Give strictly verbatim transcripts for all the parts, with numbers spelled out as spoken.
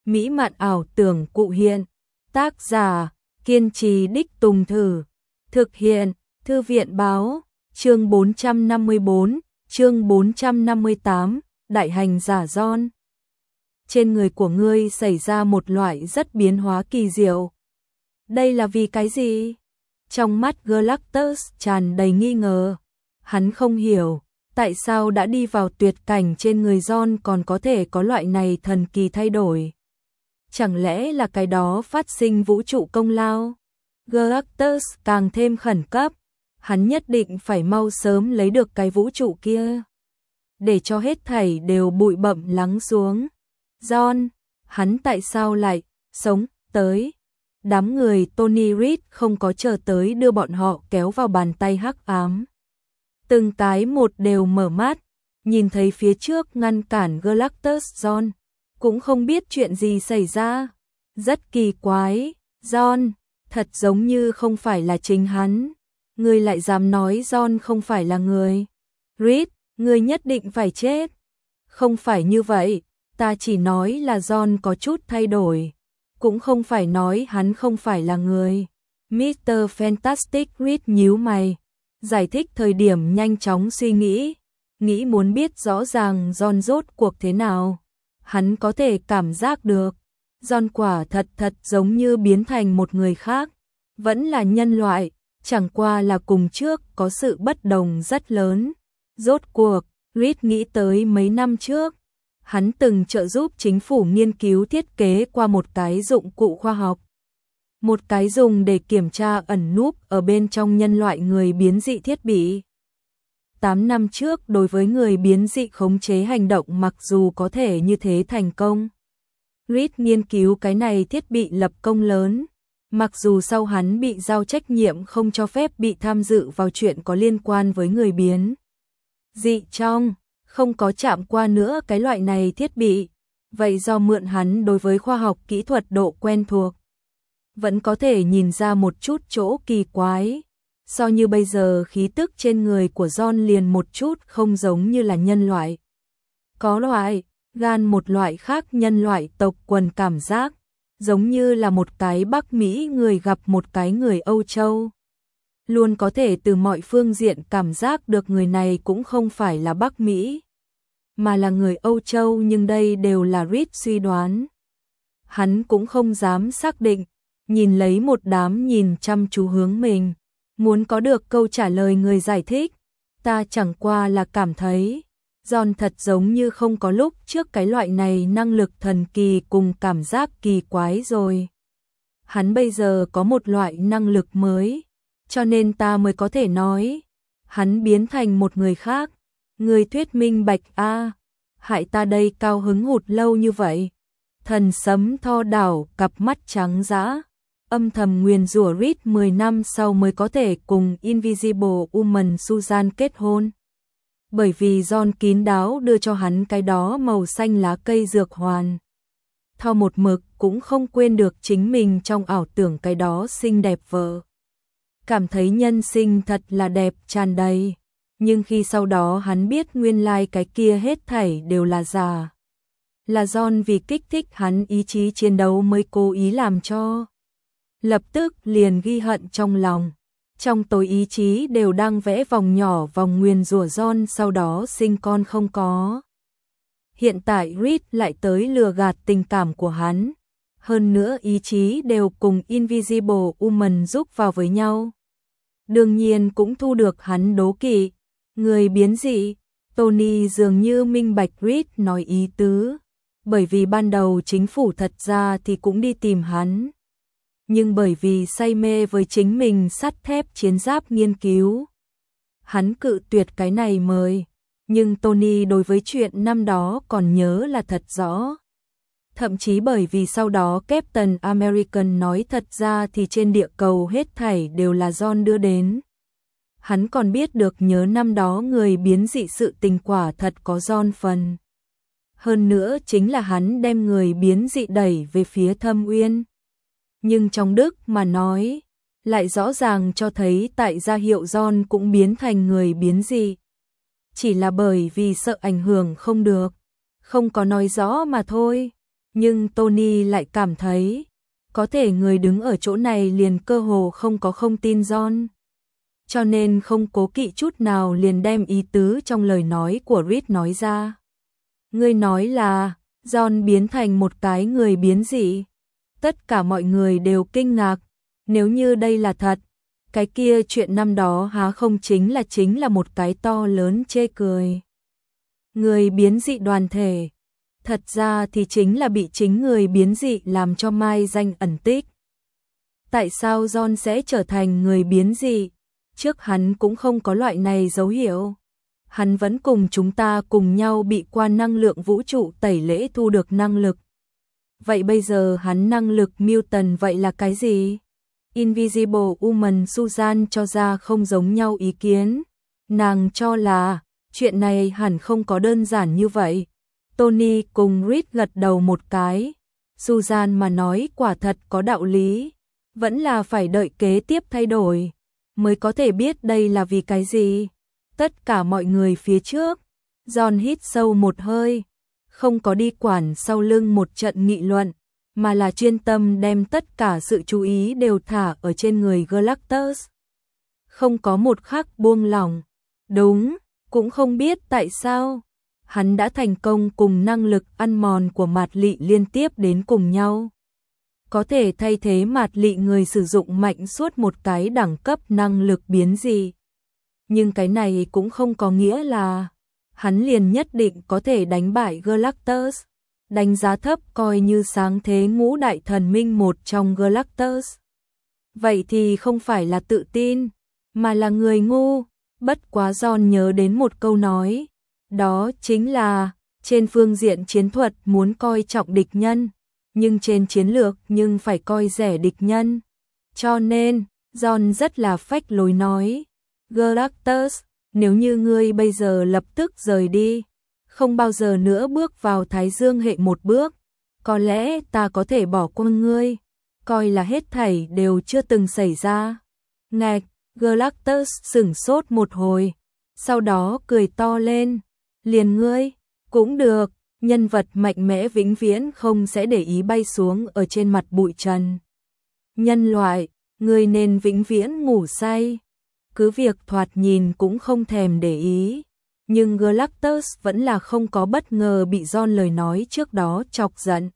mỹ mạn ảo tưởng cụ hiện. Tác giả, kiên trì đích tùng thử. Thực hiện, Thư viện báo, chương bốn trăm năm mươi bốn, chương bốn trăm năm mươi tám, đại hành giả John. Trên người của ngươi xảy ra một loại rất biến hóa kỳ diệu. Đây là vì cái gì? Trong mắt Galactus tràn đầy nghi ngờ. Hắn không hiểu, tại sao đã đi vào tuyệt cảnh trên người John còn có thể có loại này thần kỳ thay đổi. Chẳng lẽ là cái đó phát sinh vũ trụ công lao? Galactus càng thêm khẩn cấp, hắn nhất định phải mau sớm lấy được cái vũ trụ kia, để cho hết thảy đều bụi bặm lắng xuống. John, hắn tại sao lại sống tới? Đám người Tony Reed không có chờ tới đưa bọn họ kéo vào bàn tay hắc ám. Từng cái một đều mở mắt, nhìn thấy phía trước ngăn cản Galactus John, cũng không biết chuyện gì xảy ra. Rất kỳ quái, John, thật giống như không phải là chính hắn. Ngươi lại dám nói John không phải là người. Reed, ngươi nhất định phải chết. Không phải như vậy, ta chỉ nói là John có chút thay đổi. Cũng không phải nói hắn không phải là người. mít tơ Fantastic Reed nhíu mày, giải thích thời điểm nhanh chóng suy nghĩ, nghĩ muốn biết rõ ràng John rốt cuộc thế nào. Hắn có thể cảm giác được, John quả thật thật giống như biến thành một người khác, vẫn là nhân loại, chẳng qua là cùng trước có sự bất đồng rất lớn. Rốt cuộc, Reed nghĩ tới mấy năm trước, hắn từng trợ giúp chính phủ nghiên cứu thiết kế qua một cái dụng cụ khoa học. Một cái dùng để kiểm tra ẩn núp ở bên trong nhân loại người biến dị thiết bị. Tám năm trước đối với người biến dị khống chế hành động mặc dù có thể như thế thành công. Reed nghiên cứu cái này thiết bị lập công lớn. Mặc dù sau hắn bị giao trách nhiệm không cho phép bị tham dự vào chuyện có liên quan với người biến dị trong, không có chạm qua nữa cái loại này thiết bị. Vậy do mượn hắn đối với khoa học kỹ thuật độ quen thuộc, vẫn có thể nhìn ra một chút chỗ kỳ quái. So như bây giờ khí tức trên người của John liền một chút không giống như là nhân loại. Có loại, gan một loại khác nhân loại tộc quần cảm giác, giống như là một cái Bắc Mỹ người gặp một cái người Âu Châu. Luôn có thể từ mọi phương diện cảm giác được người này cũng không phải là Bắc Mỹ, mà là người Âu Châu, nhưng đây đều là Reed suy đoán. Hắn cũng không dám xác định, nhìn lấy một đám nhìn chăm chú hướng mình, muốn có được câu trả lời người giải thích. Ta chẳng qua là cảm thấy John thật giống như không có lúc trước cái loại này năng lực thần kỳ cùng cảm giác kỳ quái rồi. Hắn bây giờ có một loại năng lực mới, cho nên ta mới có thể nói hắn biến thành một người khác. Người thuyết minh bạch a, hại ta đây cao hứng hụt lâu như vậy. Thần sấm tho đảo cặp mắt trắng dã, âm thầm nguyền rủa Reed mười năm sau mới có thể cùng Invisible Woman Susan kết hôn. Bởi vì John kín đáo đưa cho hắn cái đó màu xanh lá cây dược hoàn. Tho một mực cũng không quên được chính mình trong ảo tưởng cái đó xinh đẹp vợ. Cảm thấy nhân sinh thật là đẹp tràn đầy. Nhưng khi sau đó hắn biết nguyên lai cái kia hết thảy đều là giả. Là John vì kích thích hắn ý chí chiến đấu mới cố ý làm cho. Lập tức liền ghi hận trong lòng. Trong tối ý chí đều đang vẽ vòng nhỏ vòng nguyền rủa John sau đó sinh con không có. Hiện tại Reed lại tới lừa gạt tình cảm của hắn. Hơn nữa ý chí đều cùng Invisible Woman giúp vào với nhau. Đương nhiên cũng thu được hắn đố kỵ. Người biến dị, Tony dường như minh bạch Reed nói ý tứ. Bởi vì ban đầu chính phủ thật ra thì cũng đi tìm hắn. Nhưng bởi vì say mê với chính mình sắt thép chiến giáp nghiên cứu, hắn cự tuyệt cái này mời. Nhưng Tony đối với chuyện năm đó còn nhớ là thật rõ. Thậm chí bởi vì sau đó Captain American nói thật ra thì trên địa cầu hết thảy đều là John đưa đến. Hắn còn biết được nhớ năm đó người biến dị sự tình quả thật có John phần. Hơn nữa chính là hắn đem người biến dị đẩy về phía thâm uyên. Nhưng trong Đức mà nói, lại rõ ràng cho thấy tại gia hiệu John cũng biến thành người biến dị. Chỉ là bởi vì sợ ảnh hưởng không được, không có nói rõ mà thôi. Nhưng Tony lại cảm thấy, có thể người đứng ở chỗ này liền cơ hồ không có không tin John. Cho nên không cố kỵ chút nào liền đem ý tứ trong lời nói của Reed nói ra. Ngươi nói là, John biến thành một cái người biến dị. Tất cả mọi người đều kinh ngạc, nếu như đây là thật, cái kia chuyện năm đó há không chính là chính là một cái to lớn chê cười. Người biến dị đoàn thể, thật ra thì chính là bị chính người biến dị làm cho mai danh ẩn tích. Tại sao John sẽ trở thành người biến dị? Trước hắn cũng không có loại này dấu hiệu. Hắn vẫn cùng chúng ta cùng nhau bị qua năng lượng vũ trụ tẩy lễ thu được năng lực. Vậy bây giờ hắn năng lực mutant vậy là cái gì? Invisible Woman Susan cho ra không giống nhau ý kiến. Nàng cho là, chuyện này hẳn không có đơn giản như vậy. Tony cùng Reed gật đầu một cái. Susan mà nói quả thật có đạo lý. Vẫn là phải đợi kế tiếp thay đổi, mới có thể biết đây là vì cái gì. Tất cả mọi người phía trước, John hít sâu một hơi, không có đi quản sau lưng một trận nghị luận, mà là chuyên tâm đem tất cả sự chú ý đều thả ở trên người Galactus. Không có một khắc buông lỏng. Đúng, cũng không biết tại sao, hắn đã thành công cùng năng lực ăn mòn của Mạt Lị liên tiếp đến cùng nhau. Có thể thay thế Mạt Lị người sử dụng mạnh suốt một cái đẳng cấp năng lực biến dị. Nhưng cái này cũng không có nghĩa là hắn liền nhất định có thể đánh bại Galactus. Đánh giá thấp coi như sáng thế ngũ đại thần minh một trong Galactus. Vậy thì không phải là tự tin, mà là người ngu. Bất quá John nhớ đến một câu nói, đó chính là trên phương diện chiến thuật muốn coi trọng địch nhân, nhưng trên chiến lược nhưng phải coi rẻ địch nhân. Cho nên, John rất là phách lối nói, Galactus, nếu như ngươi bây giờ lập tức rời đi, không bao giờ nữa bước vào Thái Dương hệ một bước, có lẽ ta có thể bỏ qua ngươi, coi là hết thảy đều chưa từng xảy ra. Ngạch, Galactus sửng sốt một hồi, sau đó cười to lên, liền ngươi, cũng được, nhân vật mạnh mẽ vĩnh viễn không sẽ để ý bay xuống ở trên mặt bụi trần. Nhân loại, ngươi nên vĩnh viễn ngủ say. Cứ việc thoạt nhìn cũng không thèm để ý, nhưng Galactus vẫn là không có bất ngờ bị John lời nói trước đó chọc giận.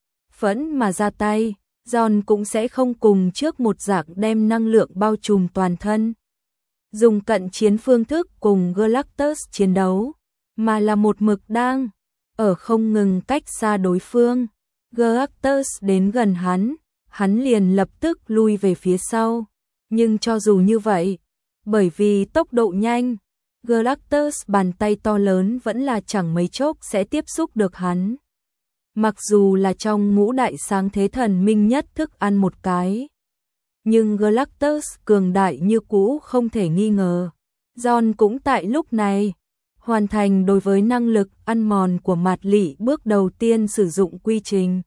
Phẫn mà ra tay, John cũng sẽ không cùng trước một dạng đem năng lượng bao trùm toàn thân. Dùng cận chiến phương thức cùng Galactus chiến đấu, mà là một mực đang ở không ngừng cách xa đối phương. Galactus đến gần hắn, hắn liền lập tức lui về phía sau. Nhưng cho dù như vậy, bởi vì tốc độ nhanh, Galactus bàn tay to lớn vẫn là chẳng mấy chốc sẽ tiếp xúc được hắn. Mặc dù là trong ngũ đại sáng thế thần minh nhất thức ăn một cái, nhưng Galactus cường đại như cũ không thể nghi ngờ. John cũng tại lúc này hoàn thành đối với năng lực ăn mòn của Mạt Lị bước đầu tiên sử dụng quy trình.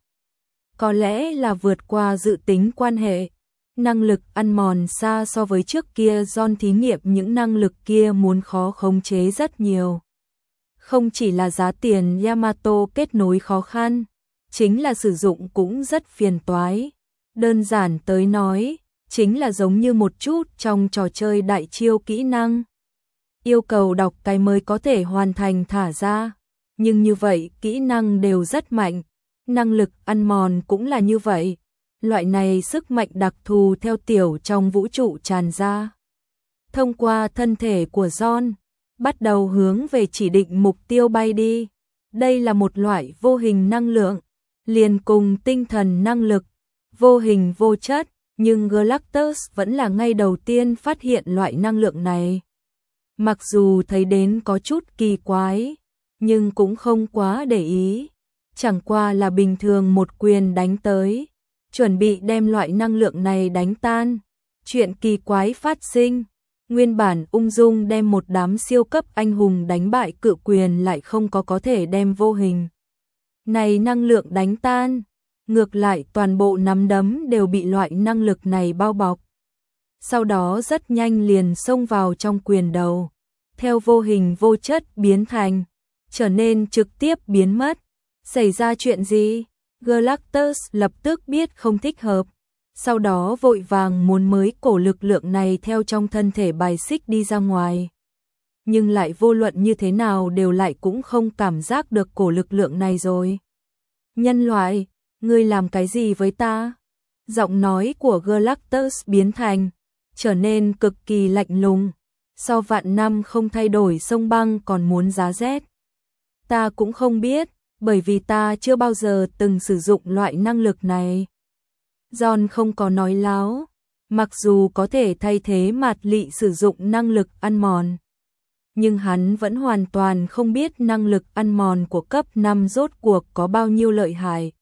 Có lẽ là vượt qua dự tính quan hệ. Năng lực ăn mòn xa so với trước kia John thí nghiệm những năng lực kia muốn khó khống chế rất nhiều. Không chỉ là giá tiền Yamato kết nối khó khăn, chính là sử dụng cũng rất phiền toái. Đơn giản tới nói, chính là giống như một chút trong trò chơi đại chiêu kỹ năng. Yêu cầu đọc cái mới có thể hoàn thành thả ra, nhưng như vậy kỹ năng đều rất mạnh, năng lực ăn mòn cũng là như vậy. Loại này sức mạnh đặc thù theo tiểu trong vũ trụ tràn ra. Thông qua thân thể của John, bắt đầu hướng về chỉ định mục tiêu bay đi. Đây là một loại vô hình năng lượng, liền cùng tinh thần năng lực, vô hình vô chất, nhưng Galactus vẫn là ngay đầu tiên phát hiện loại năng lượng này. Mặc dù thấy đến có chút kỳ quái, nhưng cũng không quá để ý. Chẳng qua là bình thường một quyền đánh tới, chuẩn bị đem loại năng lượng này đánh tan. Chuyện kỳ quái phát sinh, nguyên bản ung dung đem một đám siêu cấp anh hùng đánh bại cự quyền lại không có có thể đem vô hình này năng lượng đánh tan, ngược lại toàn bộ nắm đấm đều bị loại năng lực này bao bọc. Sau đó rất nhanh liền xông vào trong quyền đầu, theo vô hình vô chất biến thành, trở nên trực tiếp biến mất. Xảy ra chuyện gì? Galactus lập tức biết không thích hợp, sau đó vội vàng muốn mới cổ lực lượng này theo trong thân thể bài xích đi ra ngoài. Nhưng lại vô luận như thế nào đều lại cũng không cảm giác được cổ lực lượng này rồi. Nhân loại, ngươi làm cái gì với ta? Giọng nói của Galactus biến thành, trở nên cực kỳ lạnh lùng. Sau vạn năm không thay đổi sông băng còn muốn giá rét. Ta cũng không biết, bởi vì ta chưa bao giờ từng sử dụng loại năng lực này. John không có nói láo, mặc dù có thể thay thế Mạt Lị sử dụng năng lực ăn mòn. Nhưng hắn vẫn hoàn toàn không biết năng lực ăn mòn của cấp năm rốt cuộc có bao nhiêu lợi hại.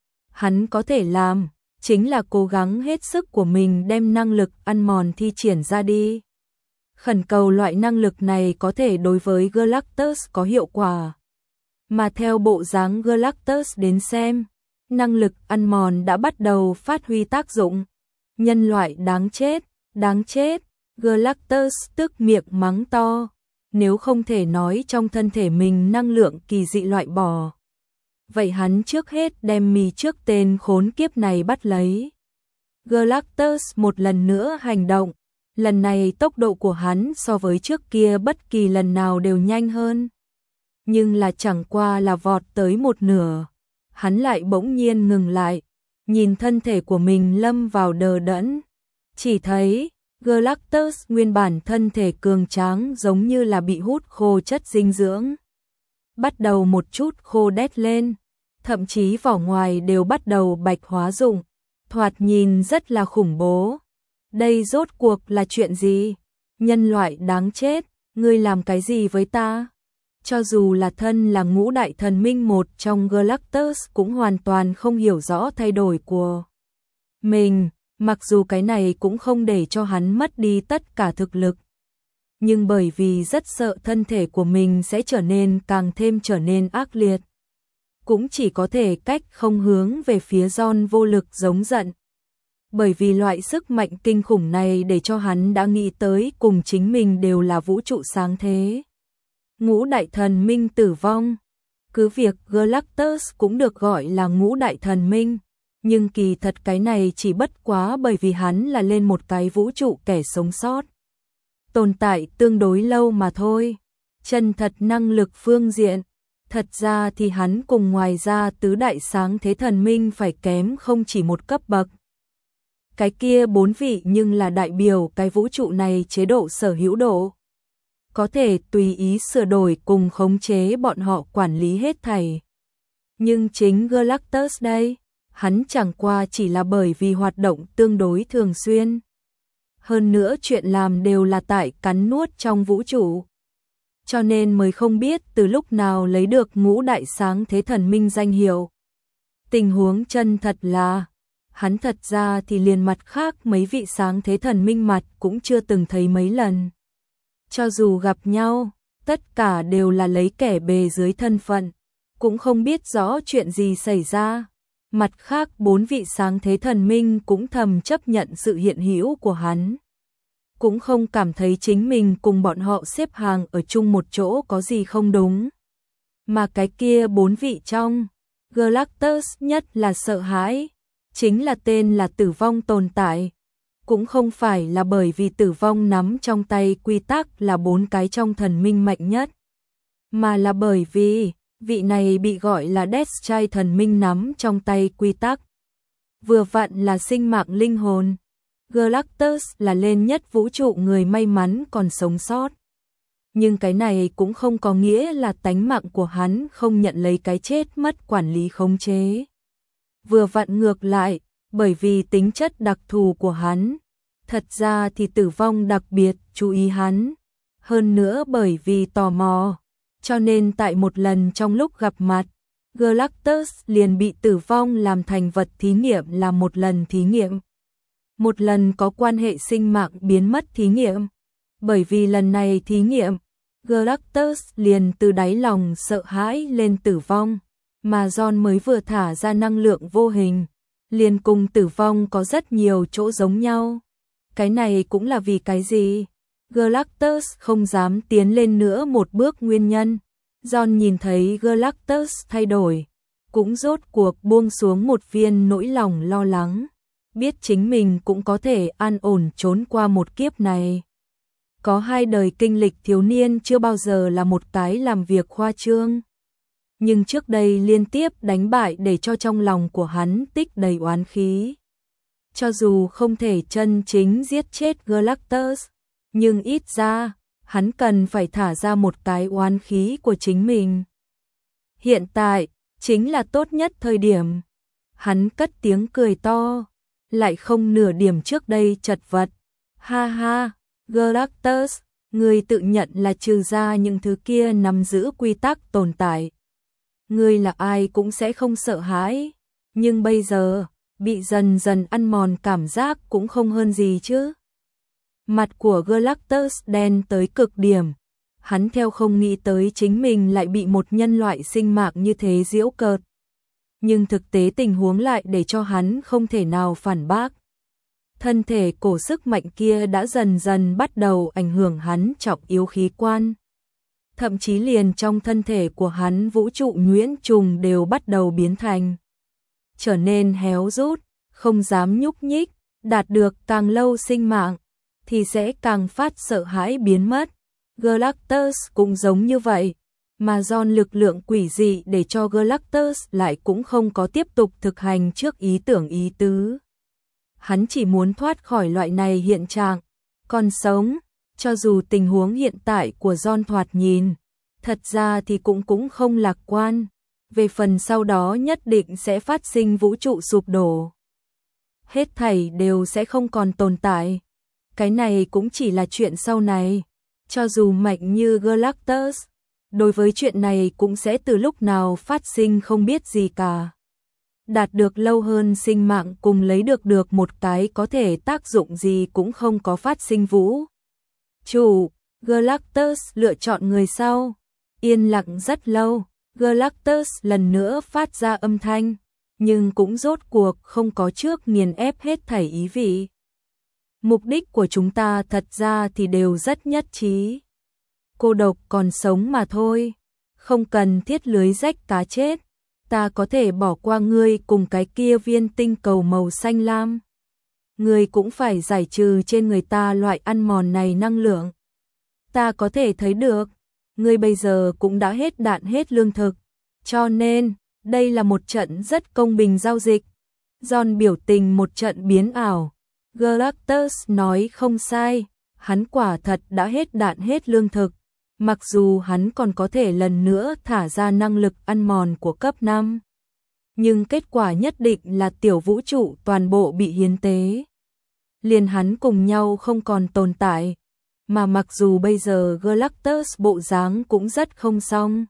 Hắn có thể làm, chính là cố gắng hết sức của mình đem năng lực ăn mòn thi triển ra đi. Khẩn cầu loại năng lực này có thể đối với Galactus có hiệu quả. Mà theo bộ dáng Galactus đến xem, năng lực ăn mòn đã bắt đầu phát huy tác dụng. Nhân loại đáng chết, đáng chết, Galactus tức miệng mắng to. Nếu không thể nói trong thân thể mình năng lượng kỳ dị loại bỏ, vậy hắn trước hết đem mì trước tên khốn kiếp này bắt lấy. Galactus một lần nữa hành động, lần này tốc độ của hắn so với trước kia bất kỳ lần nào đều nhanh hơn. Nhưng là chẳng qua là vọt tới một nửa, hắn lại bỗng nhiên ngừng lại, nhìn thân thể của mình lâm vào đờ đẫn. Chỉ thấy Galactus nguyên bản thân thể cường tráng giống như là bị hút khô chất dinh dưỡng. Bắt đầu một chút khô đét lên, thậm chí vỏ ngoài đều bắt đầu bạch hóa rụng, thoạt nhìn rất là khủng bố. Đây rốt cuộc là chuyện gì? Nhân loại đáng chết, ngươi làm cái gì với ta? Cho dù là thân là ngũ đại thần minh một trong Galactus cũng hoàn toàn không hiểu rõ thay đổi của mình, mặc dù cái này cũng không để cho hắn mất đi tất cả thực lực. Nhưng bởi vì rất sợ thân thể của mình sẽ trở nên càng thêm trở nên ác liệt, cũng chỉ có thể cách không hướng về phía John vô lực giống giận. Bởi vì loại sức mạnh kinh khủng này để cho hắn đã nghĩ tới cùng chính mình đều là vũ trụ sáng thế. Ngũ đại thần minh tử vong. Cứ việc Galactus cũng được gọi là ngũ đại thần minh, nhưng kỳ thật cái này chỉ bất quá bởi vì hắn là lên một cái vũ trụ kẻ sống sót. Tồn tại tương đối lâu mà thôi. Chân thật năng lực phương diện, thật ra thì hắn cùng ngoài ra tứ đại sáng thế thần minh phải kém không chỉ một cấp bậc. Cái kia bốn vị nhưng là đại biểu cái vũ trụ này chế độ sở hữu độ. Có thể tùy ý sửa đổi cùng khống chế bọn họ quản lý hết thảy. Nhưng chính Galactus đây, hắn chẳng qua chỉ là bởi vì hoạt động tương đối thường xuyên. Hơn nữa chuyện làm đều là tại cắn nuốt trong vũ trụ. Cho nên mới không biết từ lúc nào lấy được ngũ đại sáng thế thần minh danh hiệu. Tình huống chân thật là, hắn thật ra thì liền mặt khác mấy vị sáng thế thần minh mặt cũng chưa từng thấy mấy lần. Cho dù gặp nhau, tất cả đều là lấy kẻ bề dưới thân phận, cũng không biết rõ chuyện gì xảy ra. Mặt khác bốn vị sáng thế thần minh cũng thầm chấp nhận sự hiện hữu của hắn. Cũng không cảm thấy chính mình cùng bọn họ xếp hàng ở chung một chỗ có gì không đúng. Mà cái kia bốn vị trong, Galactus nhất là sợ hãi, chính là tên là tử vong tồn tại. Cũng không phải là bởi vì tử vong nắm trong tay quy tắc là bốn cái trong thần minh mạnh nhất, mà là bởi vì vị này bị gọi là Deathchild thần minh nắm trong tay quy tắc. Vừa vặn là sinh mạng linh hồn. Galactus là lên nhất vũ trụ người may mắn còn sống sót. Nhưng cái này cũng không có nghĩa là tánh mạng của hắn không nhận lấy cái chết mất quản lý khống chế. Vừa vặn ngược lại, bởi vì tính chất đặc thù của hắn, thật ra thì tử vong đặc biệt chú ý hắn. Hơn nữa bởi vì tò mò, cho nên tại một lần trong lúc gặp mặt, Galactus liền bị tử vong làm thành vật thí nghiệm làm một lần thí nghiệm. Một lần có quan hệ sinh mạng biến mất thí nghiệm. Bởi vì lần này thí nghiệm, Galactus liền từ đáy lòng sợ hãi lên tử vong, mà John mới vừa thả ra năng lượng vô hình, liền cùng tử vong có rất nhiều chỗ giống nhau. Cái này cũng là vì cái gì? Galactus không dám tiến lên nữa một bước nguyên nhân. John nhìn thấy Galactus thay đổi, cũng rốt cuộc buông xuống một viên nỗi lòng lo lắng, biết chính mình cũng có thể an ổn trốn qua một kiếp này. Có hai đời kinh lịch thiếu niên chưa bao giờ là một cái làm việc khoa trương. Nhưng trước đây liên tiếp đánh bại để cho trong lòng của hắn tích đầy oán khí. Cho dù không thể chân chính giết chết Galactus, nhưng ít ra, hắn cần phải thả ra một cái oán khí của chính mình. Hiện tại, chính là tốt nhất thời điểm. Hắn cất tiếng cười to, lại không nửa điểm trước đây chật vật. Ha ha, Galactus, ngươi tự nhận là trừ ra những thứ kia nắm giữ quy tắc tồn tại. Ngươi là ai cũng sẽ không sợ hãi, nhưng bây giờ, bị dần dần ăn mòn cảm giác cũng không hơn gì chứ. Mặt của Galactus đen tới cực điểm, hắn theo không nghĩ tới chính mình lại bị một nhân loại sinh mạng như thế giễu cợt. Nhưng thực tế tình huống lại để cho hắn không thể nào phản bác. Thân thể cổ sức mạnh kia đã dần dần bắt đầu ảnh hưởng hắn trọng yếu khí quan. Thậm chí liền trong thân thể của hắn vũ trụ nhuyễn trùng đều bắt đầu biến thành. Trở nên héo rút, không dám nhúc nhích, đạt được càng lâu sinh mạng, thì sẽ càng phát sợ hãi biến mất. Galactus cũng giống như vậy, mà do lực lượng quỷ dị để cho Galactus lại cũng không có tiếp tục thực hành trước ý tưởng ý tứ. Hắn chỉ muốn thoát khỏi loại này hiện trạng, còn sống, cho dù tình huống hiện tại của John thoạt nhìn, thật ra thì cũng cũng không lạc quan, về phần sau đó nhất định sẽ phát sinh vũ trụ sụp đổ. Hết thảy đều sẽ không còn tồn tại, cái này cũng chỉ là chuyện sau này, cho dù mạnh như Galactus, đối với chuyện này cũng sẽ từ lúc nào phát sinh không biết gì cả. Đạt được lâu hơn sinh mạng cùng lấy được được một cái có thể tác dụng gì cũng không có phát sinh vũ. Chủ, Galactus lựa chọn người sau. Yên lặng rất lâu, Galactus lần nữa phát ra âm thanh, nhưng cũng rốt cuộc không có trước nghiền ép hết thảy ý vị. Mục đích của chúng ta thật ra thì đều rất nhất trí. Cô độc còn sống mà thôi, không cần thiết lưới rách cá chết. Ta có thể bỏ qua ngươi cùng cái kia viên tinh cầu màu xanh lam. Ngươi cũng phải giải trừ trên người ta loại ăn mòn này năng lượng. Ta có thể thấy được, ngươi bây giờ cũng đã hết đạn hết lương thực, cho nên, đây là một trận rất công bình giao dịch. John biểu tình một trận biến ảo. Galactus nói không sai, hắn quả thật đã hết đạn hết lương thực. Mặc dù hắn còn có thể lần nữa thả ra năng lực ăn mòn của cấp năm, nhưng kết quả nhất định là tiểu vũ trụ toàn bộ bị hiến tế. Liền hắn cùng nhau không còn tồn tại, mà mặc dù bây giờ Galactus bộ dáng cũng rất không xong.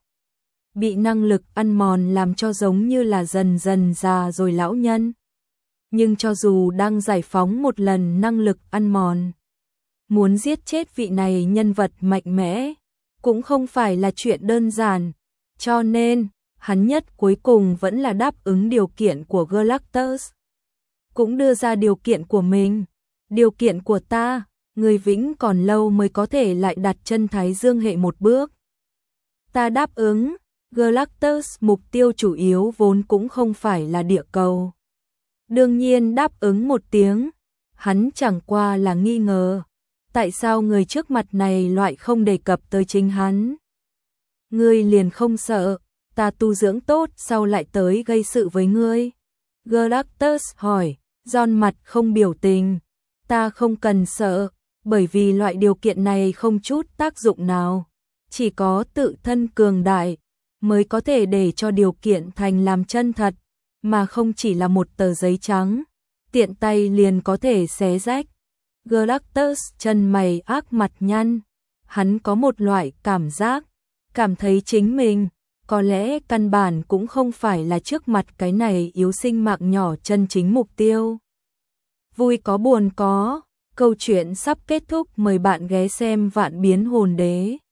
Bị năng lực ăn mòn làm cho giống như là dần dần già rồi lão nhân. Nhưng cho dù đang giải phóng một lần năng lực ăn mòn, muốn giết chết vị này nhân vật mạnh mẽ, cũng không phải là chuyện đơn giản, cho nên, hắn nhất cuối cùng vẫn là đáp ứng điều kiện của Galactus. Cũng đưa ra điều kiện của mình, điều kiện của ta, người vĩnh còn lâu mới có thể lại đặt chân Thái Dương hệ một bước. Ta đáp ứng, Galactus mục tiêu chủ yếu vốn cũng không phải là địa cầu. Đương nhiên đáp ứng một tiếng, hắn chẳng qua là nghi ngờ. Tại sao người trước mặt này loại không đề cập tới chính hắn? Ngươi liền không sợ, ta tu dưỡng tốt sau lại tới gây sự với ngươi? Galactus hỏi, John mặt không biểu tình. Ta không cần sợ, bởi vì loại điều kiện này không chút tác dụng nào. Chỉ có tự thân cường đại, mới có thể để cho điều kiện thành làm chân thật, mà không chỉ là một tờ giấy trắng, tiện tay liền có thể xé rách. Galactus chân mày ác mặt nhăn, hắn có một loại cảm giác, cảm thấy chính mình, có lẽ căn bản cũng không phải là trước mặt cái này yếu sinh mạng nhỏ chân chính mục tiêu. Vui có buồn có, câu chuyện sắp kết thúc, mời bạn ghé xem Vạn Biến Hồn Đế.